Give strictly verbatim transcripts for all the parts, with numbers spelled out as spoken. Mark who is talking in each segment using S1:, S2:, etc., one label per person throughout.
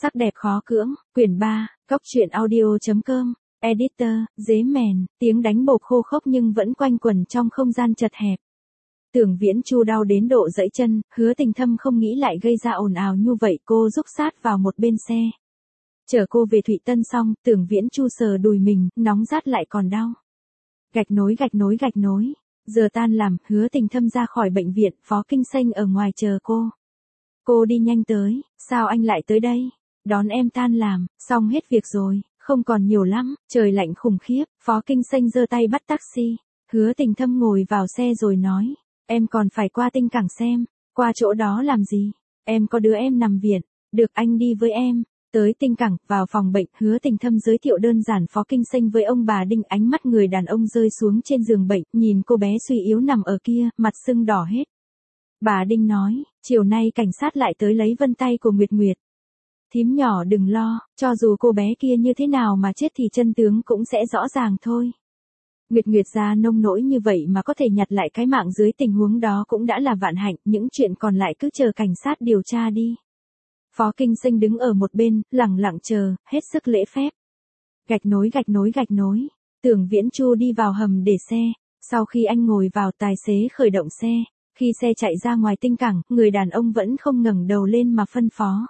S1: Sắc đẹp khó cưỡng, quyển ba, cóc truyện audio chấm com, editor, dế mèn, tiếng đánh bột khô khốc nhưng vẫn quanh quẩn trong không gian chật hẹp. Tưởng Viễn Chu đau đến độ gãy chân, Hứa Tình Thâm không nghĩ lại gây ra ồn ào như vậy, cô rúc sát vào một bên xe. Chở cô về Thụy Tân xong, Tưởng Viễn Chu sờ đùi mình, nóng rát lại còn đau. Gạch nối gạch nối gạch nối. Giờ tan làm, Hứa Tình Thâm ra khỏi bệnh viện, Phó Kinh Xanh ở ngoài chờ cô. Cô đi nhanh tới, sao anh lại tới đây? Đón em tan làm, xong hết việc rồi, không còn nhiều lắm, trời lạnh khủng khiếp, Phó Kinh Xanh giơ tay bắt taxi. Hứa Tình Thâm ngồi vào xe rồi nói, em còn phải qua Tinh Cảng xem, qua chỗ đó làm gì? Em có đứa em nằm viện, được anh đi với em. Tới Tinh Cảng, vào phòng bệnh, Hứa Tình Thâm giới thiệu đơn giản Phó Kinh Xanh với ông bà Đinh. Ánh mắt người đàn ông rơi xuống trên giường bệnh, nhìn cô bé suy yếu nằm ở kia, mặt sưng đỏ hết. Bà Đinh nói, chiều nay cảnh sát lại tới lấy vân tay của Nguyệt Nguyệt. Thím nhỏ đừng lo, cho dù cô bé kia như thế nào mà chết thì chân tướng cũng sẽ rõ ràng thôi. Nguyệt Nguyệt ra nông nỗi như vậy mà có thể nhặt lại cái mạng dưới tình huống đó cũng đã là vạn hạnh, những chuyện còn lại cứ chờ cảnh sát điều tra đi. Phó Kinh Xanh đứng ở một bên, lẳng lặng chờ, hết sức lễ phép. Gạch nối gạch nối gạch nối. Tưởng Viễn Chu đi vào hầm để xe. Sau khi anh ngồi vào, tài xế khởi động xe. Khi xe chạy ra ngoài Tinh Cảng, người đàn ông vẫn không ngẩng đầu lên mà phân phó.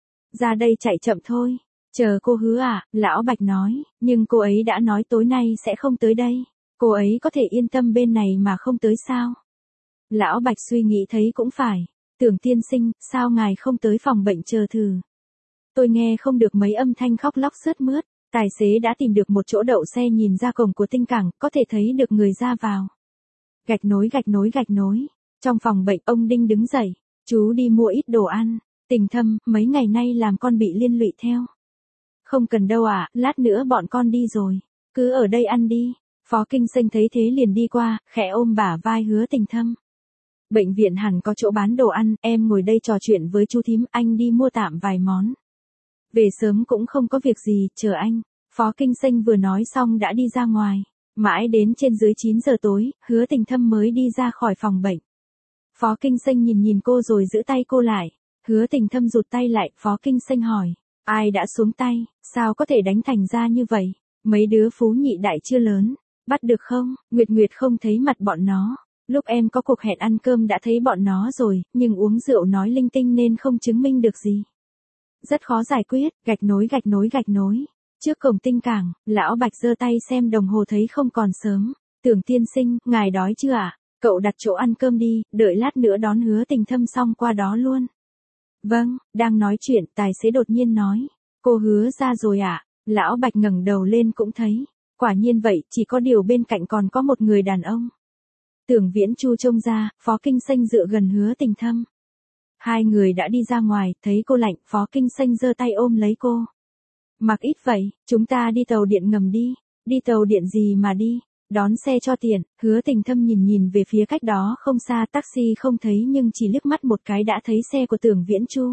S1: Ra đây chạy chậm thôi. Chờ cô Hứa à, Lão Bạch nói, nhưng cô ấy đã nói tối nay sẽ không tới đây. Cô ấy có thể yên tâm bên này mà không tới sao? Lão Bạch suy nghĩ thấy cũng phải. Tưởng tiên sinh, sao ngài không tới phòng bệnh chờ thử? Tôi nghe không được mấy âm thanh khóc lóc sướt mướt. Tài xế đã tìm được một chỗ đậu xe nhìn ra cổng của Tinh Cảng, có thể thấy được người ra vào. Gạch nối gạch nối gạch nối. Trong phòng bệnh, ông Đinh đứng dậy. Chú đi mua ít đồ ăn. Tình Thâm, mấy ngày nay làm con bị liên lụy theo. Không cần đâu ạ, à, lát nữa bọn con đi rồi. Cứ ở đây ăn đi. Phó Kinh Xanh thấy thế liền đi qua, khẽ ôm bả vai Hứa Tình Thâm. Bệnh viện hẳn có chỗ bán đồ ăn, em ngồi đây trò chuyện với chú thím, anh đi mua tạm vài món. Về sớm cũng không có việc gì, chờ anh. Phó Kinh Xanh vừa nói xong đã đi ra ngoài. Mãi đến trên dưới chín giờ tối, Hứa Tình Thâm mới đi ra khỏi phòng bệnh. Phó Kinh Xanh nhìn nhìn cô rồi giữ tay cô lại. Hứa Tình Thâm rụt tay lại, Phó Kinh Xanh hỏi. Ai đã xuống tay, sao có thể đánh thành ra như vậy? Mấy đứa phú nhị đại chưa lớn, bắt được không? Nguyệt Nguyệt không thấy mặt bọn nó. Lúc em có cuộc hẹn ăn cơm đã thấy bọn nó rồi, nhưng uống rượu nói linh tinh nên không chứng minh được gì. Rất khó giải quyết, gạch nối gạch nối gạch nối. Trước cổng Tinh Cảng, Lão Bạch giơ tay xem đồng hồ thấy không còn sớm. Tưởng tiên sinh, ngài đói chưa ạ? À? Cậu đặt chỗ ăn cơm đi, đợi lát nữa đón Hứa Tình Thâm xong qua đó luôn. Vâng, đang nói chuyện, tài xế đột nhiên nói. Cô Hứa ra rồi ạ? À? Lão Bạch ngẩng đầu lên cũng thấy. Quả nhiên vậy, chỉ có điều bên cạnh còn có một người đàn ông. Tưởng Viễn Chu trông ra, Phó Kinh Xanh dựa gần Hứa Tình Thâm. Hai người đã đi ra ngoài, thấy cô lạnh, Phó Kinh Xanh giơ tay ôm lấy cô. Mặc ít vậy, chúng ta đi tàu điện ngầm đi. Đi tàu điện gì mà đi? Đón xe cho tiện. Hứa Tình Thâm nhìn nhìn về phía cách đó không xa, taxi không thấy nhưng chỉ liếc mắt một cái đã thấy xe của Tưởng Viễn Chu.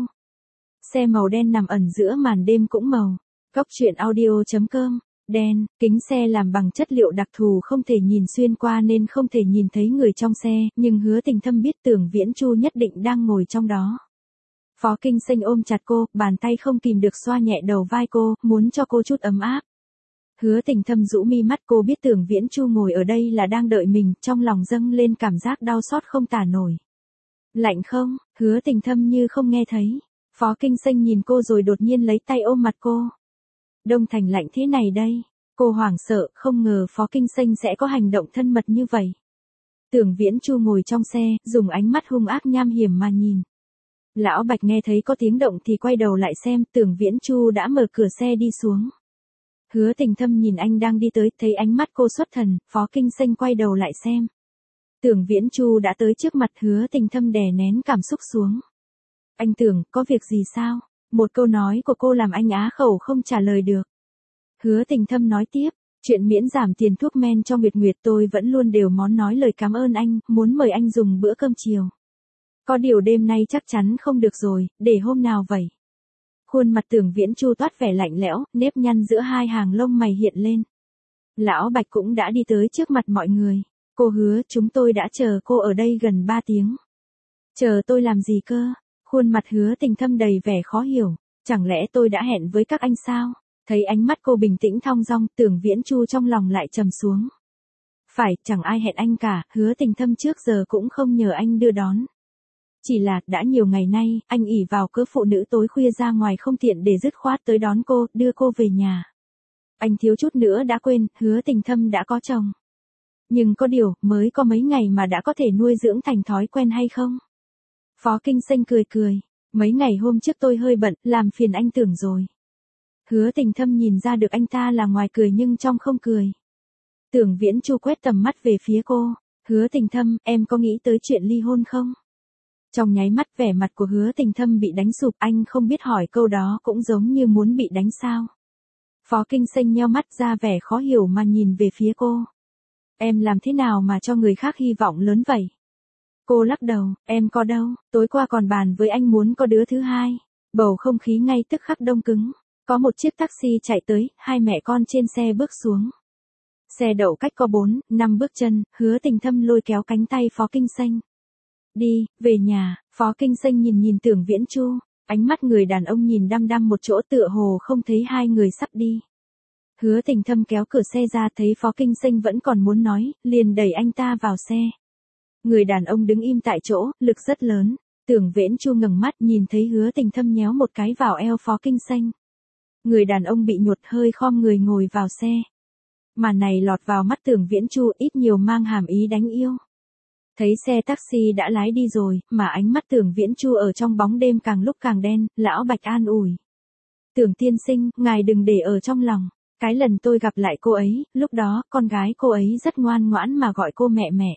S1: Xe màu đen nằm ẩn giữa màn đêm cũng màu. Cóc truyện audio chấm com. Đen, kính xe làm bằng chất liệu đặc thù không thể nhìn xuyên qua nên không thể nhìn thấy người trong xe, nhưng Hứa Tình Thâm biết Tưởng Viễn Chu nhất định đang ngồi trong đó. Phó Kinh Xanh ôm chặt cô, bàn tay không kìm được xoa nhẹ đầu vai cô, muốn cho cô chút ấm áp. Hứa Tình Thâm rũ mi mắt, cô biết Tưởng Viễn Chu ngồi ở đây là đang đợi mình, trong lòng dâng lên cảm giác đau xót không tả nổi. Lạnh không? Hứa Tình Thâm như không nghe thấy. Phó Kinh Xanh nhìn cô rồi đột nhiên lấy tay ôm mặt cô. Đông Thành lạnh thế này đây. Cô hoảng sợ, không ngờ Phó Kinh Xanh sẽ có hành động thân mật như vậy. Tưởng Viễn Chu ngồi trong xe, dùng ánh mắt hung ác nham hiểm mà nhìn. Lão Bạch nghe thấy có tiếng động thì quay đầu lại xem, Tưởng Viễn Chu đã mở cửa xe đi xuống. Hứa Tình Thâm nhìn anh đang đi tới, thấy ánh mắt cô xuất thần, Phó Kinh Xanh quay đầu lại xem. Tưởng Viễn Chu đã tới trước mặt, Hứa Tình Thâm đè nén cảm xúc xuống. Anh Tưởng, có việc gì sao? Một câu nói của cô làm anh á khẩu không trả lời được. Hứa Tình Thâm nói tiếp, chuyện miễn giảm tiền thuốc men cho Nguyệt Nguyệt tôi vẫn luôn đều món nói lời cảm ơn anh, muốn mời anh dùng bữa cơm chiều. Có điều đêm nay chắc chắn không được rồi, để hôm nào vậy? Khuôn mặt Tưởng Viễn Chu toát vẻ lạnh lẽo, nếp nhăn giữa hai hàng lông mày hiện lên. Lão Bạch cũng đã đi tới trước mặt mọi người. Cô Hứa, chúng tôi đã chờ cô ở đây gần ba tiếng. Chờ tôi làm gì cơ? Khuôn mặt Hứa Tình Thâm đầy vẻ khó hiểu. Chẳng lẽ tôi đã hẹn với các anh sao? Thấy ánh mắt cô bình tĩnh thong dong, Tưởng Viễn Chu trong lòng lại trầm xuống. Phải, chẳng ai hẹn anh cả, Hứa Tình Thâm trước giờ cũng không nhờ anh đưa đón. Chỉ là, đã nhiều ngày nay, anh ỷ vào cớ phụ nữ tối khuya ra ngoài không tiện để dứt khoát tới đón cô, đưa cô về nhà. Anh thiếu chút nữa đã quên, Hứa Tình Thâm đã có chồng. Nhưng có điều, mới có mấy ngày mà đã có thể nuôi dưỡng thành thói quen hay không? Phó Kinh Sinh cười cười. Mấy ngày hôm trước tôi hơi bận, làm phiền anh Tưởng rồi. Hứa Tình Thâm nhìn ra được anh ta là ngoài cười nhưng trong không cười. Tưởng Viễn Chu quét tầm mắt về phía cô. Hứa Tình Thâm, em có nghĩ tới chuyện ly hôn không? Trong nháy mắt vẻ mặt của Hứa Tình Thâm bị đánh sụp, anh không biết hỏi câu đó cũng giống như muốn bị đánh sao. Phó Kinh Sinh nheo mắt ra vẻ khó hiểu mà nhìn về phía cô. Em làm thế nào mà cho người khác hy vọng lớn vậy? Cô lắc đầu, em có đâu, tối qua còn bàn với anh muốn có đứa thứ hai. Bầu không khí ngay tức khắc đông cứng. Có một chiếc taxi chạy tới, hai mẹ con trên xe bước xuống. Xe đậu cách có bốn, năm bước chân, Hứa Tình Thâm lôi kéo cánh tay Phó Kinh Sinh. Đi, về nhà. Phó Kinh Sinh nhìn nhìn Tưởng Viễn Chu, ánh mắt người đàn ông nhìn đăm đăm một chỗ tựa hồ không thấy hai người sắp đi. Hứa Tình Thâm kéo cửa xe ra thấy Phó Kinh Sinh vẫn còn muốn nói, liền đẩy anh ta vào xe. Người đàn ông đứng im tại chỗ, lực rất lớn. Tưởng Viễn Chu ngẩng mắt nhìn thấy Hứa Tình Thâm nhéo một cái vào eo Phó Kinh Sinh. Người đàn ông bị nhột hơi khom người ngồi vào xe. Màn này lọt vào mắt Tưởng Viễn Chu ít nhiều mang hàm ý đánh yêu. Thấy xe taxi đã lái đi rồi, mà ánh mắt Tưởng Viễn Chu ở trong bóng đêm càng lúc càng đen, lão Bạch an ủi. Tưởng tiên sinh, ngài đừng để ở trong lòng. Cái lần tôi gặp lại cô ấy, lúc đó, con gái cô ấy rất ngoan ngoãn mà gọi cô mẹ mẹ.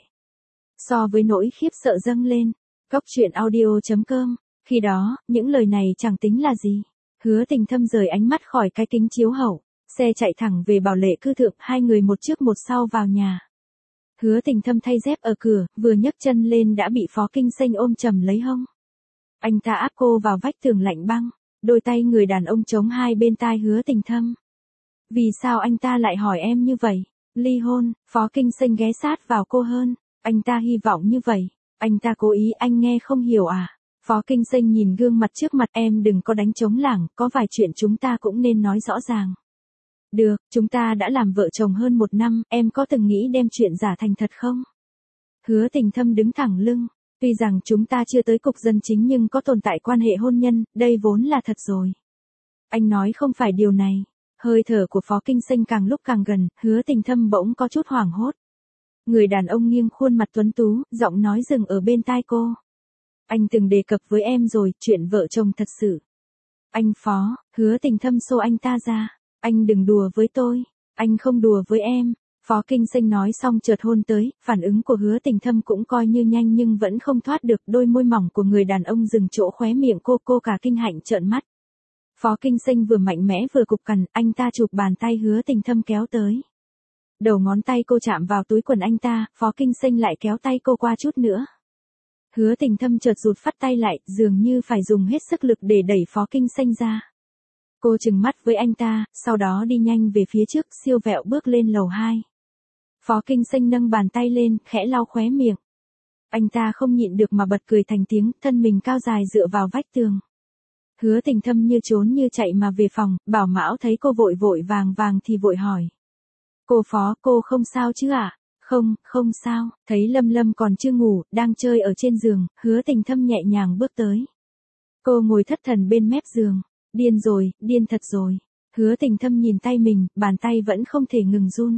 S1: So với nỗi khiếp sợ dâng lên, Cốc truyện audio chấm com, khi đó, những lời này chẳng tính là gì. Hứa Tình Thâm rời ánh mắt khỏi cái kính chiếu hậu, xe chạy thẳng về Bảo Lệ cư thượng, hai người một trước một sau vào nhà. Hứa Tình Thâm thay dép ở cửa, vừa nhấc chân lên đã bị Phó Kinh Sinh ôm chầm lấy hông. Anh ta áp cô vào vách tường lạnh băng, đôi tay người đàn ông chống hai bên tai Hứa Tình Thâm. Vì sao anh ta lại hỏi em như vậy? Ly hôn, Phó Kinh Sinh ghé sát vào cô hơn. Anh ta hy vọng như vậy. Anh ta cố ý, anh nghe không hiểu à? Phó Kinh Sinh nhìn gương mặt trước mặt, em đừng có đánh trống lảng, có vài chuyện chúng ta cũng nên nói rõ ràng. Được, chúng ta đã làm vợ chồng hơn một năm, em có từng nghĩ đem chuyện giả thành thật không? Hứa Tình Thâm đứng thẳng lưng. Tuy rằng chúng ta chưa tới cục dân chính nhưng có tồn tại quan hệ hôn nhân, đây vốn là thật rồi. Anh nói không phải điều này. Hơi thở của Phó Kinh Sinh càng lúc càng gần, Hứa Tình Thâm bỗng có chút hoảng hốt. Người đàn ông nghiêng khuôn mặt tuấn tú, giọng nói dừng ở bên tai cô. Anh từng đề cập với em rồi, chuyện vợ chồng thật sự. Anh Phó, Hứa Tình Thâm xô anh ta ra. Anh đừng đùa với tôi. Anh không đùa với em. Phó Kinh Sinh nói xong chợt hôn tới, phản ứng của Hứa Tình Thâm cũng coi như nhanh nhưng vẫn không thoát được, đôi môi mỏng của người đàn ông dừng chỗ khóe miệng cô, cô cả kinh hạnh trợn mắt. Phó Kinh Sinh vừa mạnh mẽ vừa cục cằn, anh ta chụp bàn tay Hứa Tình Thâm kéo tới. Đầu ngón tay cô chạm vào túi quần anh ta, Phó Kinh Sinh lại kéo tay cô qua chút nữa. Hứa Tình Thâm chợt rụt phát tay lại, dường như phải dùng hết sức lực để đẩy Phó Kinh Sinh ra. Cô trừng mắt với anh ta, sau đó đi nhanh về phía trước, siêu vẹo bước lên lầu hai. Phó Kinh Sinh nâng bàn tay lên, khẽ lau khóe miệng. Anh ta không nhịn được mà bật cười thành tiếng, thân mình cao dài dựa vào vách tường. Hứa Tình Thâm như trốn như chạy mà về phòng, Bảo Mão thấy cô vội vội vàng vàng thì vội hỏi. Cô Phó, cô không sao chứ ạ? À? Không, không sao. Thấy Lâm Lâm còn chưa ngủ, đang chơi ở trên giường, Hứa Tình Thâm nhẹ nhàng bước tới. Cô ngồi thất thần bên mép giường. Điên rồi, điên thật rồi. Hứa Tình Thâm nhìn tay mình, bàn tay vẫn không thể ngừng run.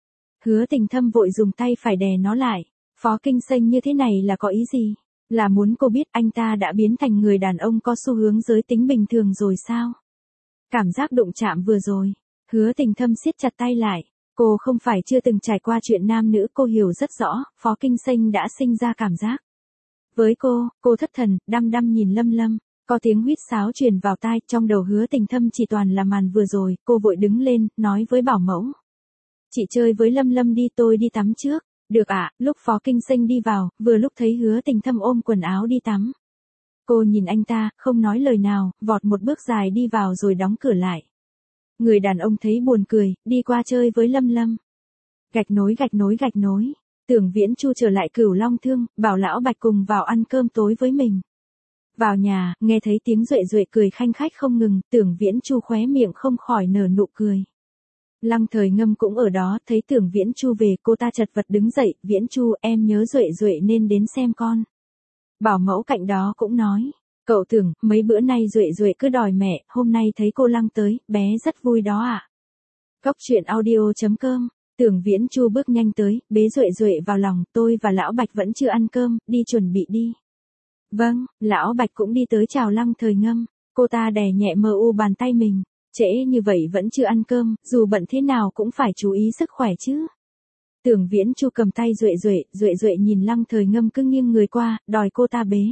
S1: Hứa Tình Thâm vội dùng tay phải đè nó lại. Phó Kinh Sinh như thế này là có ý gì? Là muốn cô biết anh ta đã biến thành người đàn ông có xu hướng giới tính bình thường rồi sao? Cảm giác đụng chạm vừa rồi. Hứa Tình Thâm siết chặt tay lại. Cô không phải chưa từng trải qua chuyện nam nữ, cô hiểu rất rõ, Phó Kinh Sinh đã sinh ra cảm giác. Với cô, cô thất thần, đăm đăm nhìn Lâm Lâm. Có tiếng huýt sáo truyền vào tai, trong đầu Hứa Tình Thâm chỉ toàn là màn vừa rồi, cô vội đứng lên, nói với bảo mẫu. Chị chơi với Lâm Lâm đi, tôi đi tắm trước. Được ạ, à, lúc Phó Kinh Sinh đi vào, vừa lúc thấy Hứa Tình Thâm ôm quần áo đi tắm. Cô nhìn anh ta, không nói lời nào, vọt một bước dài đi vào rồi đóng cửa lại. Người đàn ông thấy buồn cười, đi qua chơi với Lâm Lâm. Gạch nối gạch nối gạch nối, Tưởng Viễn Chu trở lại Cửu Long Thương, bảo lão Bạch cùng vào ăn cơm tối với mình. Vào nhà, nghe thấy tiếng Duệ Duệ cười khanh khách không ngừng, Tưởng Viễn Chu khóe miệng không khỏi nở nụ cười. Lăng Thời Ngâm cũng ở đó, thấy Tưởng Viễn Chu về, cô ta chật vật đứng dậy, Viễn Chu, em nhớ Duệ Duệ nên đến xem con. Bảo mẫu cạnh đó cũng nói, cậu Tưởng, mấy bữa nay Duệ Duệ cứ đòi mẹ, hôm nay thấy cô Lăng tới, bé rất vui đó ạ. À? Cốc truyện audio chấm com. Tưởng Viễn Chu bước nhanh tới, bế Duệ Duệ vào lòng, tôi và Lão Bạch vẫn chưa ăn cơm, đi chuẩn bị đi. Vâng, Lão Bạch cũng đi tới chào Lăng Thời Ngâm, cô ta đè nhẹ mờ u bàn tay mình, trễ như vậy vẫn chưa ăn cơm, dù bận thế nào cũng phải chú ý sức khỏe chứ. Tưởng Viễn Chu cầm tay Duệ Duệ, Duệ Duệ nhìn Lăng Thời Ngâm cứ nghiêng người qua, đòi cô ta bế.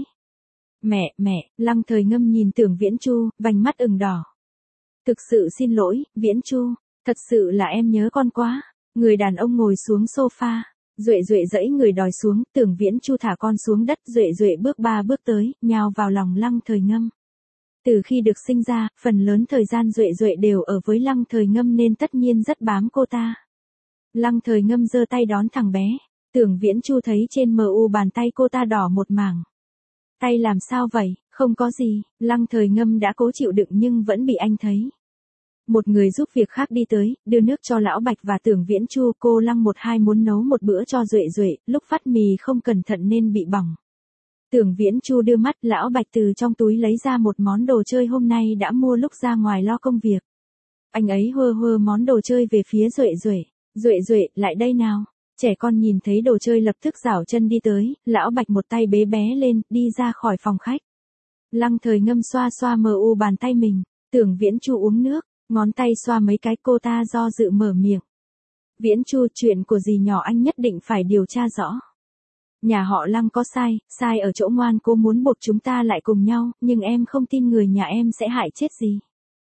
S1: Mẹ, mẹ, Lăng Thời Ngâm nhìn Tưởng Viễn Chu, vành mắt ửng đỏ. Thực sự xin lỗi, Viễn Chu, thật sự là em nhớ con quá. Người đàn ông ngồi xuống sofa, Duệ Duệ dẫy người đòi xuống, Tưởng Viễn Chu thả con xuống đất, Duệ Duệ bước ba bước tới, nhào vào lòng Lăng Thời Ngâm. Từ khi được sinh ra, phần lớn thời gian Duệ Duệ đều ở với Lăng Thời Ngâm nên tất nhiên rất bám cô ta. Lăng Thời Ngâm giơ tay đón thằng bé, Tưởng Viễn Chu thấy trên mờ u bàn tay cô ta đỏ một mảng. Tay làm sao vậy, không có gì, Lăng Thời Ngâm đã cố chịu đựng nhưng vẫn bị anh thấy. Một người giúp việc khác đi tới, đưa nước cho Lão Bạch và Tưởng Viễn Chu, cô Lăng một hai muốn nấu một bữa cho Duệ Duệ, lúc phát mì không cẩn thận nên bị bỏng. Tưởng Viễn Chu đưa mắt, Lão Bạch từ trong túi lấy ra một món đồ chơi hôm nay đã mua lúc ra ngoài lo công việc. Anh ấy hơ hơ món đồ chơi về phía Duệ Duệ, Duệ Duệ, lại đây nào. Trẻ con nhìn thấy đồ chơi lập tức giảo chân đi tới, Lão Bạch một tay bế bé lên, đi ra khỏi phòng khách. Lăng Thời Ngâm xoa xoa mờ u bàn tay mình, Tưởng Viễn Chu uống nước. Ngón tay xoa mấy cái, cô ta do dự mở miệng. Viễn Chu, chuyện của dì nhỏ anh nhất định phải điều tra rõ. Nhà họ Lăng có sai, sai ở chỗ ngoan cố muốn buộc chúng ta lại cùng nhau, nhưng em không tin người nhà em sẽ hại chết dì.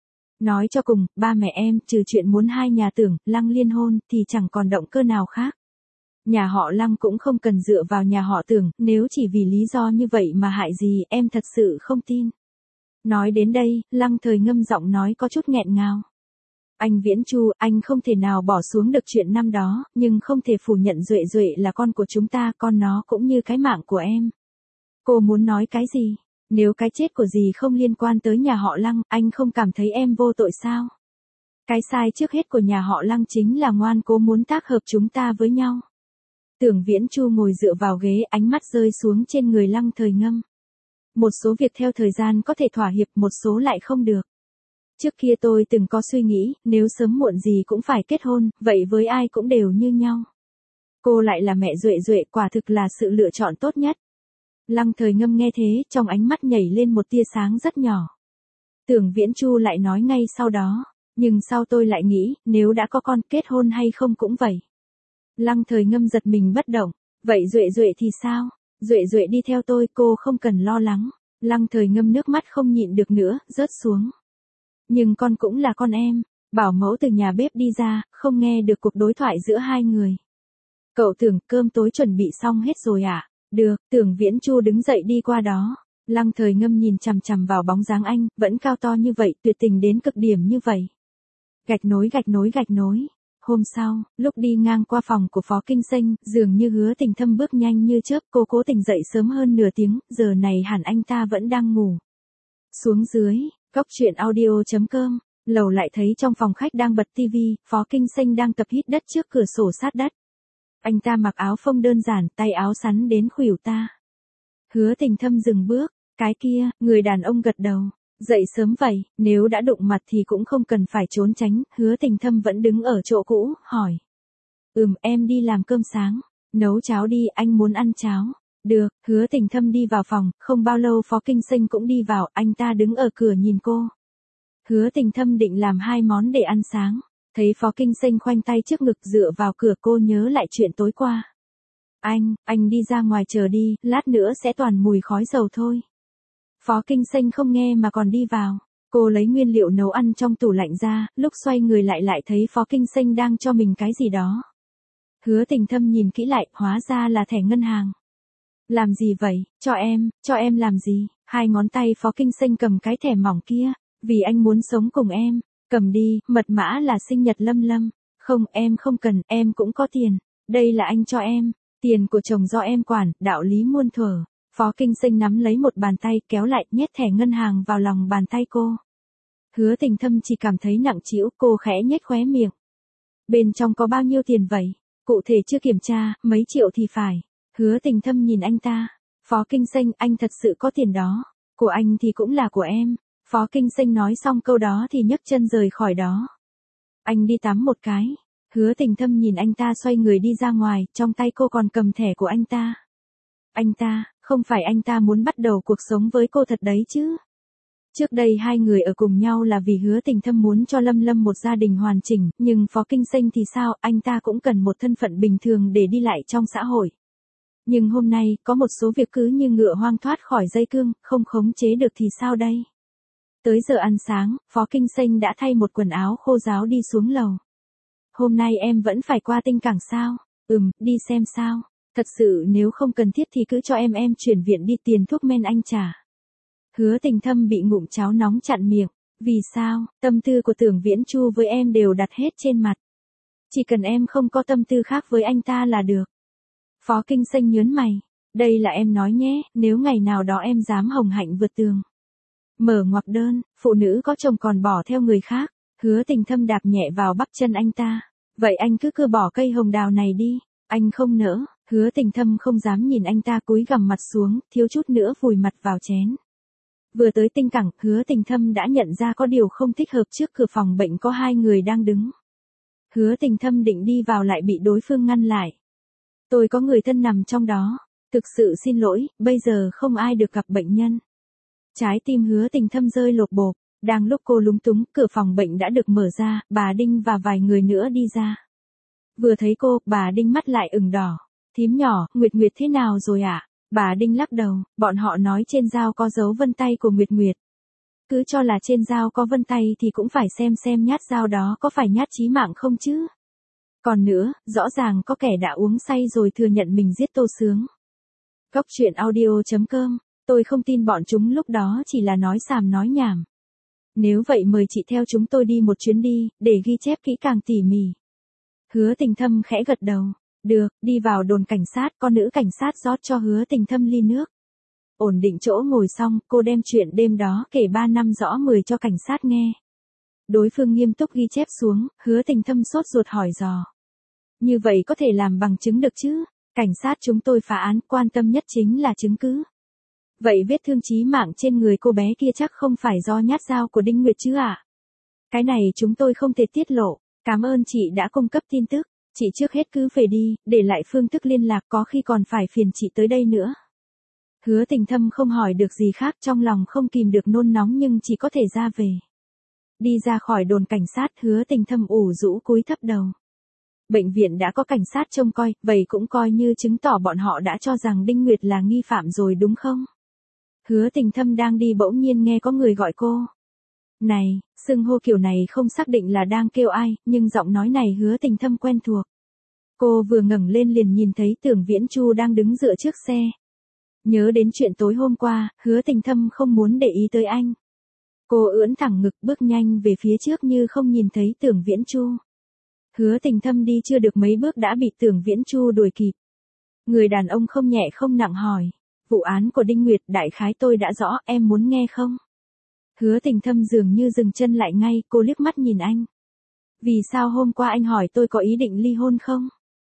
S1: Nói cho cùng, ba mẹ em, trừ chuyện muốn hai nhà Tưởng, Lăng liên hôn, thì chẳng còn động cơ nào khác. Nhà họ Lăng cũng không cần dựa vào nhà họ Tưởng, nếu chỉ vì lý do như vậy mà hại dì, em thật sự không tin. Nói đến đây, Lăng Thời Ngâm giọng nói có chút nghẹn ngào. Anh Viễn Chu, anh không thể nào bỏ xuống được chuyện năm đó, nhưng không thể phủ nhận Duệ Duệ là con của chúng ta, con nó cũng như cái mạng của em. Cô muốn nói cái gì? Nếu cái chết của dì không liên quan tới nhà họ Lăng, anh không cảm thấy em vô tội sao? Cái sai trước hết của nhà họ Lăng chính là ngoan cố muốn tác hợp chúng ta với nhau. Tưởng Viễn Chu ngồi dựa vào ghế, ánh mắt rơi xuống trên người Lăng Thời Ngâm. Một số việc theo thời gian có thể thỏa hiệp, một số lại không được. Trước kia tôi từng có suy nghĩ, nếu sớm muộn gì cũng phải kết hôn, vậy với ai cũng đều như nhau. Cô lại là mẹ Duệ Duệ, quả thực là sự lựa chọn tốt nhất. Lăng Thời Ngâm nghe thế, trong ánh mắt nhảy lên một tia sáng rất nhỏ. Tưởng Viễn Chu lại nói ngay sau đó, nhưng sau tôi lại nghĩ, nếu đã có con, kết hôn hay không cũng vậy. Lăng Thời Ngâm giật mình bất động, vậy Duệ Duệ thì sao? Duệ Duệ đi theo tôi, cô không cần lo lắng. Lăng Thời Ngâm nước mắt không nhịn được nữa, rớt xuống. Nhưng con cũng là con em. Bảo mẫu từ nhà bếp đi ra, không nghe được cuộc đối thoại giữa hai người. Cậu Tưởng, cơm tối chuẩn bị xong hết rồi à? Được, Tưởng Viễn Chu đứng dậy đi qua đó. Lăng Thời Ngâm nhìn chằm chằm vào bóng dáng anh, vẫn cao to như vậy, tuyệt tình đến cực điểm như vậy. Gạch nối gạch nối gạch nối. Hôm sau, lúc đi ngang qua phòng của Phó Kinh Sinh, dường như Hứa Tình Thâm bước nhanh như chớp, cô cố tình dậy sớm hơn nửa tiếng, giờ này hẳn anh ta vẫn đang ngủ. Xuống dưới, cốc truyện audio chấm com, lầu lại thấy trong phòng khách đang bật tivi, Phó Kinh Sinh đang tập hít đất trước cửa sổ sát đất. Anh ta mặc áo phông đơn giản, tay áo sắn đến khuỷu ta. Hứa Tình Thâm dừng bước, cái kia, người đàn ông gật đầu. Dậy sớm vậy, nếu đã đụng mặt thì cũng không cần phải trốn tránh, Hứa Tình Thâm vẫn đứng ở chỗ cũ, hỏi. Ừm, em đi làm cơm sáng, nấu cháo đi, anh muốn ăn cháo. Được, Hứa Tình Thâm đi vào phòng, không bao lâu Phó Kinh Sinh cũng đi vào, anh ta đứng ở cửa nhìn cô. Hứa Tình Thâm định làm hai món để ăn sáng, thấy Phó Kinh Sinh khoanh tay trước ngực dựa vào cửa, cô nhớ lại chuyện tối qua. Anh, anh đi ra ngoài chờ đi, lát nữa sẽ toàn mùi khói dầu thôi. Phó Kinh Sinh không nghe mà còn đi vào. Cô lấy nguyên liệu nấu ăn trong tủ lạnh ra, lúc xoay người lại lại thấy Phó Kinh Sinh đang cho mình cái gì đó. Hứa Tình Thâm nhìn kỹ lại, hóa ra là thẻ ngân hàng. Làm gì vậy, cho em, cho em làm gì? Hai ngón tay Phó Kinh Sinh cầm cái thẻ mỏng kia, vì anh muốn sống cùng em, cầm đi, mật mã là sinh nhật Lâm Lâm. Không, em không cần, em cũng có tiền, đây là anh cho em, tiền của chồng do em quản, đạo lý muôn thuở. Phó Kinh Sinh nắm lấy một bàn tay kéo lại nhét thẻ ngân hàng vào lòng bàn tay cô. Hứa Tình Thâm chỉ cảm thấy nặng trĩu, cô khẽ nhếch khóe miệng. Bên trong có bao nhiêu tiền vậy? Cụ thể chưa kiểm tra, mấy triệu thì phải. Hứa Tình Thâm nhìn anh ta. Phó Kinh Sinh, anh thật sự có tiền đó. Của anh thì cũng là của em. Phó Kinh Sinh nói xong câu đó thì nhấc chân rời khỏi đó. Anh đi tắm một cái. Hứa Tình Thâm nhìn anh ta xoay người đi ra ngoài, trong tay cô còn cầm thẻ của anh ta. Anh ta, không phải anh ta muốn bắt đầu cuộc sống với cô thật đấy chứ? Trước đây hai người ở cùng nhau là vì Hứa Tình Thâm muốn cho Lâm Lâm một gia đình hoàn chỉnh, nhưng Phó Kinh Sinh thì sao, anh ta cũng cần một thân phận bình thường để đi lại trong xã hội. Nhưng hôm nay, có một số việc cứ như ngựa hoang thoát khỏi dây cương, không khống chế được thì sao đây? Tới giờ ăn sáng, Phó Kinh Sinh đã thay một quần áo khô ráo đi xuống lầu. Hôm nay em vẫn phải qua Tinh Cảng sao? Ừm, đi xem sao. Thật sự nếu không cần thiết thì cứ cho em em chuyển viện đi, tiền thuốc men anh trả. Hứa Tình Thâm bị ngụm cháo nóng chặn miệng. Vì sao, tâm tư của Tưởng Viễn Chu với em đều đặt hết trên mặt. Chỉ cần em không có tâm tư khác với anh ta là được. Phó Kinh Sinh nhớn mày. Đây là em nói nhé, nếu ngày nào đó em dám hồng hạnh vượt tường. Mở ngoặc đơn, phụ nữ có chồng còn bỏ theo người khác. Hứa Tình Thâm đạp nhẹ vào bắp chân anh ta. Vậy anh cứ cứ bỏ cây hồng đào này đi. Anh không nỡ. Hứa Tình Thâm không dám nhìn anh ta cúi gằm mặt xuống, thiếu chút nữa vùi mặt vào chén. Vừa tới Tinh Cảng, Hứa Tình Thâm đã nhận ra có điều không thích hợp, trước cửa phòng bệnh có hai người đang đứng. Hứa Tình Thâm định đi vào lại bị đối phương ngăn lại. Tôi có người thân nằm trong đó. Thực sự xin lỗi, bây giờ không ai được gặp bệnh nhân. Trái tim Hứa Tình Thâm rơi lột bột. Đang lúc cô lúng túng, cửa phòng bệnh đã được mở ra, bà Đinh và vài người nữa đi ra. Vừa thấy cô, bà Đinh mắt lại ửng đỏ. Thím nhỏ, Nguyệt Nguyệt thế nào rồi ạ? À? Bà Đinh lắc đầu, bọn họ nói trên dao có dấu vân tay của Nguyệt Nguyệt. Cứ cho là trên dao có vân tay thì cũng phải xem xem nhát dao đó có phải nhát chí mạng không chứ. Còn nữa, rõ ràng có kẻ đã uống say rồi thừa nhận mình giết Tô Sướng. Góc truyện audio chấm com, tôi không tin bọn chúng lúc đó chỉ là nói xàm nói nhảm. Nếu vậy mời chị theo chúng tôi đi một chuyến đi, để ghi chép kỹ càng tỉ mỉ. Hứa Tình Thâm khẽ gật đầu. Được, đi vào đồn cảnh sát, con nữ cảnh sát rót cho Hứa Tình Thâm ly nước. Ổn định chỗ ngồi xong, cô đem chuyện đêm đó kể ba năm rõ mười cho cảnh sát nghe. Đối phương nghiêm túc ghi chép xuống, Hứa Tình Thâm sốt ruột hỏi dò. Như vậy có thể làm bằng chứng được chứ? Cảnh sát chúng tôi phá án, quan tâm nhất chính là chứng cứ. Vậy vết thương chí mạng trên người cô bé kia chắc không phải do nhát dao của Đinh Nguyệt chứ ạ? À? Cái này chúng tôi không thể tiết lộ, cảm ơn chị đã cung cấp tin tức. Chị trước hết cứ về đi, để lại phương thức liên lạc, có khi còn phải phiền chị tới đây nữa. Hứa Tình Thâm không hỏi được gì khác, trong lòng không kìm được nôn nóng nhưng chỉ có thể ra về. Đi ra khỏi đồn cảnh sát, Hứa Tình Thâm ủ rũ cúi thấp đầu. Bệnh viện đã có cảnh sát trông coi, vậy cũng coi như chứng tỏ bọn họ đã cho rằng Đinh Nguyệt là nghi phạm rồi đúng không? Hứa Tình Thâm đang đi bỗng nhiên nghe có người gọi cô. Này, xưng hô kiểu này không xác định là đang kêu ai, nhưng giọng nói này Hứa Tình Thâm quen thuộc. Cô vừa ngẩng lên liền nhìn thấy Tưởng Viễn Chu đang đứng dựa trước xe. Nhớ đến chuyện tối hôm qua, Hứa Tình Thâm không muốn để ý tới anh. Cô ưỡn thẳng ngực bước nhanh về phía trước như không nhìn thấy Tưởng Viễn Chu. Hứa Tình Thâm đi chưa được mấy bước đã bị Tưởng Viễn Chu đuổi kịp. Người đàn ông không nhẹ không nặng hỏi. Vụ án của Đinh Nguyệt đại khái tôi đã rõ, em muốn nghe không? Hứa Tình Thâm dường như dừng chân lại ngay, cô liếc mắt nhìn anh. Vì sao hôm qua anh hỏi tôi có ý định ly hôn không?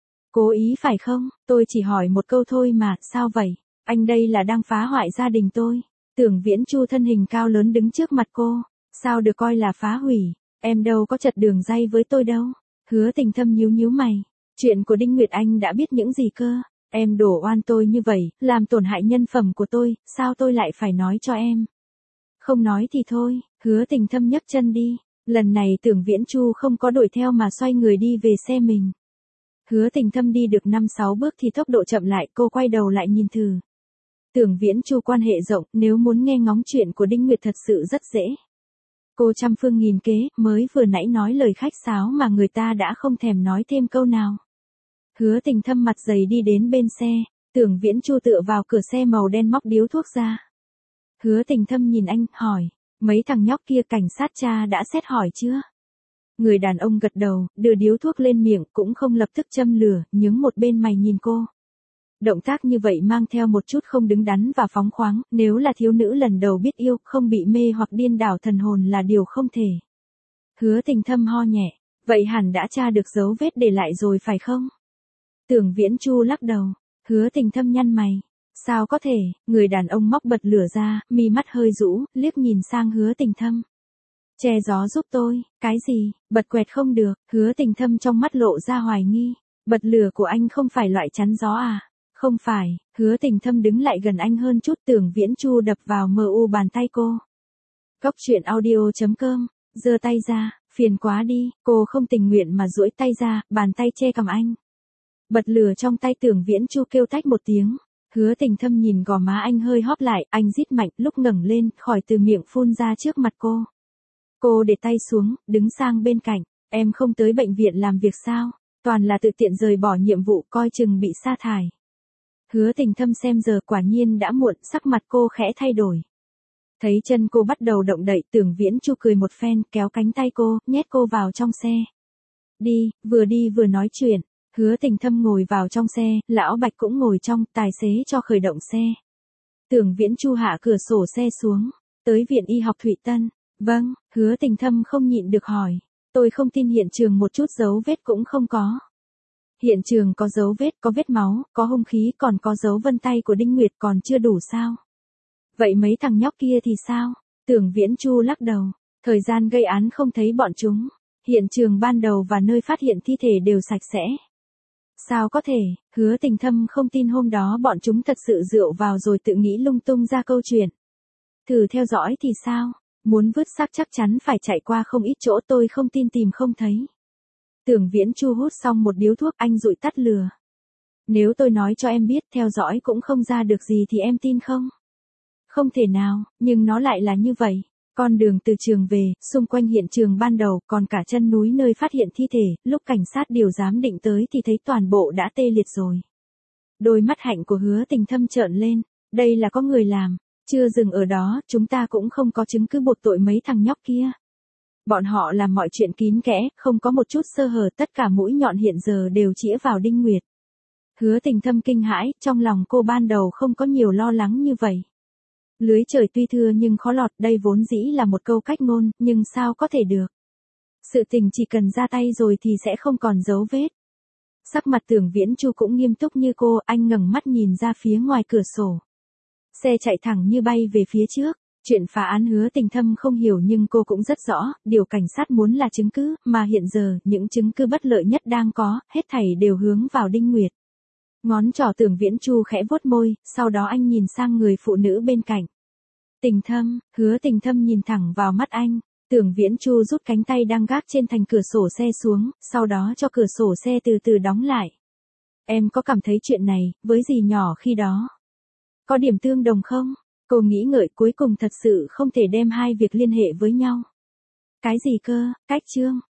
S1: Cố ý phải không? Tôi chỉ hỏi một câu thôi mà, sao vậy? Anh đây là đang phá hoại gia đình tôi. Tưởng Viễn Chu thân hình cao lớn đứng trước mặt cô. Sao được coi là phá hủy? Em đâu có chật đường ray với tôi đâu. Hứa Tình Thâm nhíu nhíu mày. Chuyện của Đinh Nguyệt anh đã biết những gì cơ? Em đổ oan tôi như vậy, làm tổn hại nhân phẩm của tôi, sao tôi lại phải nói cho em? Không nói thì thôi, Hứa Tình Thâm nhấc chân đi. Lần này Tưởng Viễn Chu không có đuổi theo mà xoay người đi về xe mình. Hứa Tình Thâm đi được năm sáu bước thì tốc độ chậm lại, cô quay đầu lại nhìn thử. Tưởng Viễn Chu quan hệ rộng, nếu muốn nghe ngóng chuyện của Đinh Nguyệt thật sự rất dễ. Cô trăm phương nghìn kế, mới vừa nãy nói lời khách sáo mà người ta đã không thèm nói thêm câu nào. Hứa Tình Thâm mặt dày đi đến bên xe, Tưởng Viễn Chu tựa vào cửa xe màu đen móc điếu thuốc ra. Hứa Tình Thâm nhìn anh, hỏi, mấy thằng nhóc kia cảnh sát cha đã xét hỏi chưa? Người đàn ông gật đầu, đưa điếu thuốc lên miệng, cũng không lập tức châm lửa, nhướng một bên mày nhìn cô. Động tác như vậy mang theo một chút không đứng đắn và phóng khoáng, nếu là thiếu nữ lần đầu biết yêu, không bị mê hoặc điên đảo thần hồn là điều không thể. Hứa Tình Thâm ho nhẹ, vậy hẳn đã tra được dấu vết để lại rồi phải không? Tưởng Viễn Chu lắc đầu, Hứa Tình Thâm nhăn mày. Sao có thể, người đàn ông móc bật lửa ra, mi mắt hơi rũ, liếc nhìn sang Hứa Tình Thâm. Che gió giúp tôi, cái gì, bật quẹt không được, Hứa Tình Thâm trong mắt lộ ra hoài nghi. Bật lửa của anh không phải loại chắn gió à? Không phải, Hứa Tình Thâm đứng lại gần anh hơn chút. Tưởng Viễn Chu đập vào mờ u bàn tay cô. Cóc truyện audio chấm com, giơ tay ra, phiền quá đi, cô không tình nguyện mà duỗi tay ra, bàn tay che cằm anh. Bật lửa trong tay Tưởng Viễn Chu kêu tách một tiếng. Hứa Tình Thâm nhìn gò má anh hơi hóp lại, anh rít mạnh, lúc ngẩng lên, khỏi từ miệng phun ra trước mặt cô. Cô để tay xuống, đứng sang bên cạnh, em không tới bệnh viện làm việc sao? Toàn là tự tiện rời bỏ nhiệm vụ, coi chừng bị sa thải. Hứa Tình Thâm xem giờ quả nhiên đã muộn, sắc mặt cô khẽ thay đổi. Thấy chân cô bắt đầu động đậy, Tưởng Viễn Chu cười một phen, kéo cánh tay cô, nhét cô vào trong xe. Đi, vừa đi vừa nói chuyện. Hứa Tình Thâm ngồi vào trong xe, Lão Bạch cũng ngồi trong, tài xế cho khởi động xe. Tưởng Viễn Chu hạ cửa sổ xe xuống, tới viện y học Thụy Tân. Vâng, Hứa Tình Thâm không nhịn được hỏi. Tôi không tin hiện trường một chút dấu vết cũng không có. Hiện trường có dấu vết, có vết máu, có hung khí, còn có dấu vân tay của Đinh Nguyệt, còn chưa đủ sao? Vậy mấy thằng nhóc kia thì sao? Tưởng Viễn Chu lắc đầu. Thời gian gây án không thấy bọn chúng. Hiện trường ban đầu và nơi phát hiện thi thể đều sạch sẽ. Sao có thể, Hứa Tình Thâm không tin hôm đó bọn chúng thật sự rượu vào rồi tự nghĩ lung tung ra câu chuyện. Thử theo dõi thì sao? Muốn vứt xác chắc chắn phải chạy qua không ít chỗ, tôi không tin tìm không thấy. Tưởng Viễn Chu hút xong một điếu thuốc, anh dụi tắt lửa. Nếu tôi nói cho em biết theo dõi cũng không ra được gì thì em tin không? Không thể nào, nhưng nó lại là như vậy. Con đường từ trường về, xung quanh hiện trường ban đầu, còn cả chân núi nơi phát hiện thi thể, lúc cảnh sát điều giám định tới thì thấy toàn bộ đã tê liệt rồi. Đôi mắt hạnh của Hứa Tình Thâm trợn lên, đây là có người làm. Chưa dừng ở đó, chúng ta cũng không có chứng cứ buộc tội mấy thằng nhóc kia. Bọn họ làm mọi chuyện kín kẽ, không có một chút sơ hở, tất cả mũi nhọn hiện giờ đều chĩa vào Đinh Nguyệt. Hứa Tình Thâm kinh hãi, trong lòng cô ban đầu không có nhiều lo lắng như vậy. Lưới trời tuy thưa nhưng khó lọt, đây vốn dĩ là một câu cách ngôn, nhưng sao có thể được. Sự tình chỉ cần ra tay rồi thì sẽ không còn dấu vết. Sắc mặt Tưởng Viễn Chu cũng nghiêm túc như cô, anh ngẩng mắt nhìn ra phía ngoài cửa sổ. Xe chạy thẳng như bay về phía trước. Chuyện phá án Hứa Tình Thâm không hiểu nhưng cô cũng rất rõ, điều cảnh sát muốn là chứng cứ, mà hiện giờ, những chứng cứ bất lợi nhất đang có, hết thảy đều hướng vào Đinh Nguyệt. Ngón trỏ Tưởng Viễn Chu khẽ vuốt môi, sau đó anh nhìn sang người phụ nữ bên cạnh. Tình Thâm, Hứa Tình Thâm nhìn thẳng vào mắt anh. Tưởng Viễn Chu rút cánh tay đang gác trên thành cửa sổ xe xuống, sau đó cho cửa sổ xe từ từ đóng lại. Em có cảm thấy chuyện này, với dì nhỏ khi đó, có điểm tương đồng không? Cô nghĩ ngợi, cuối cùng thật sự không thể đem hai việc liên hệ với nhau. Cái gì cơ, cách chương.